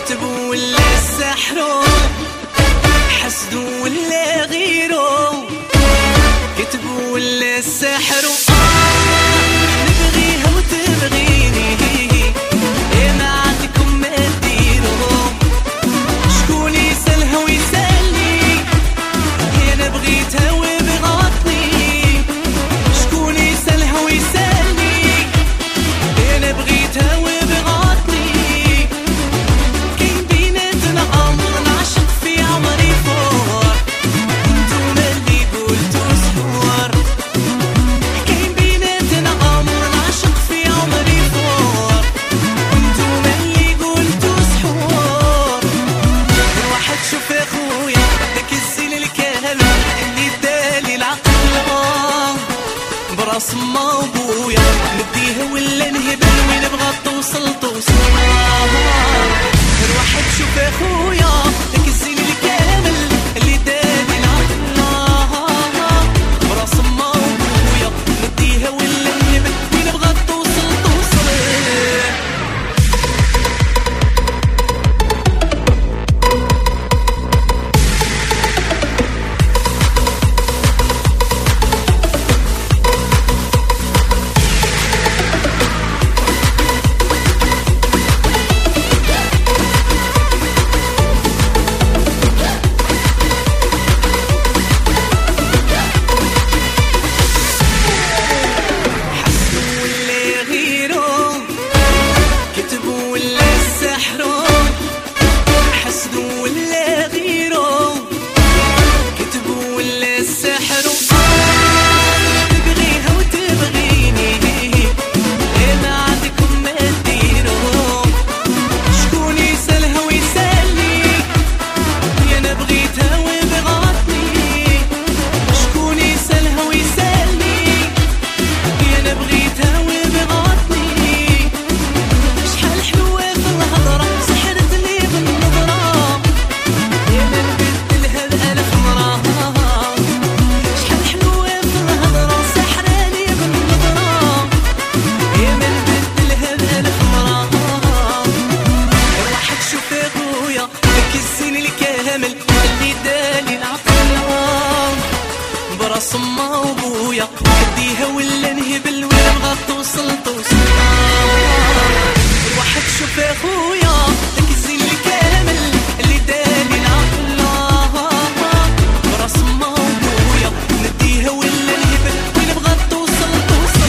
كتبوا ولا السحروا، حسدوا ولا غيروا، كتبوا ولا السحروا. نبغيها وتبغيني، يا ما عندكم ما ديروا، شكون يسالها ويسالني، يا انا بغيتها وبغاتني، شكون يسالها ويسالني، يا انا بغيتها وبغاتني. كاين بيناتنا امر نعشق في عمري فور، نتوما اللي قلتو سحور. كاين بيناتنا امر نعشق في عمري فور، نتوما اللي قلتو سحور. الواحد شوف اخويا داك الزين الكامل اللي دالي العقل براس ما وبويا، نديها ولا نهبل وين بغا توصل توصل. الواحد شوف اخويا داك الزين الكامل اللي دالي العقل براس ما وبويا، نديها ولا نهبل وين بغا توصل توصل. صما وبويا نديها ولا نهبل وين بغا توصل توصل. واحد شوف اخويا داك الزين الكامل اللي دالي العقل برا صما وبويا، نديها ولا نهبل وين بغا توصل توصل.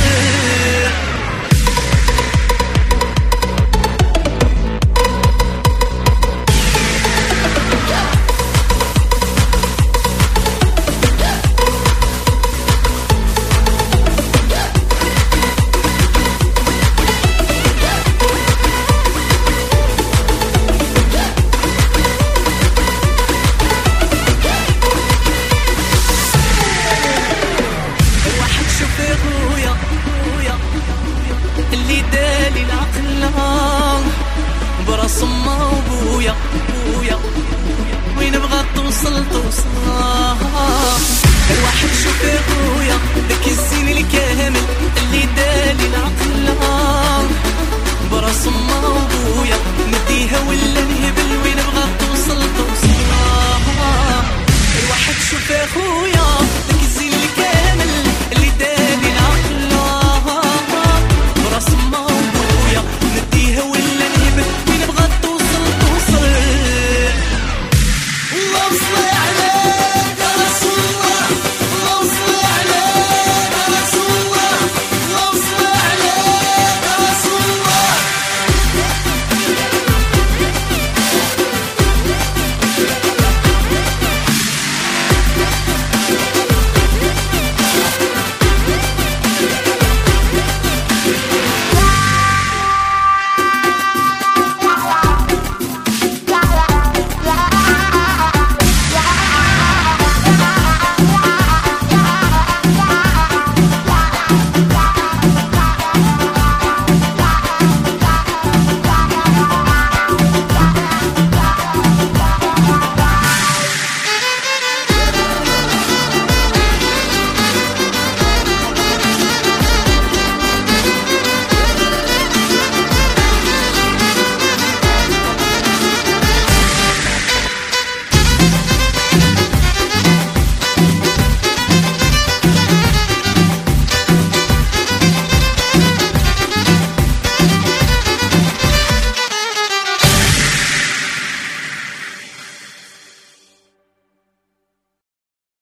اللي دالي العقل برا صما وبويا بويا، وين بغا توصل توصل. الواحد شوف اخويا داك الزين الكامل اللي دالي العقل برا صما وبويا،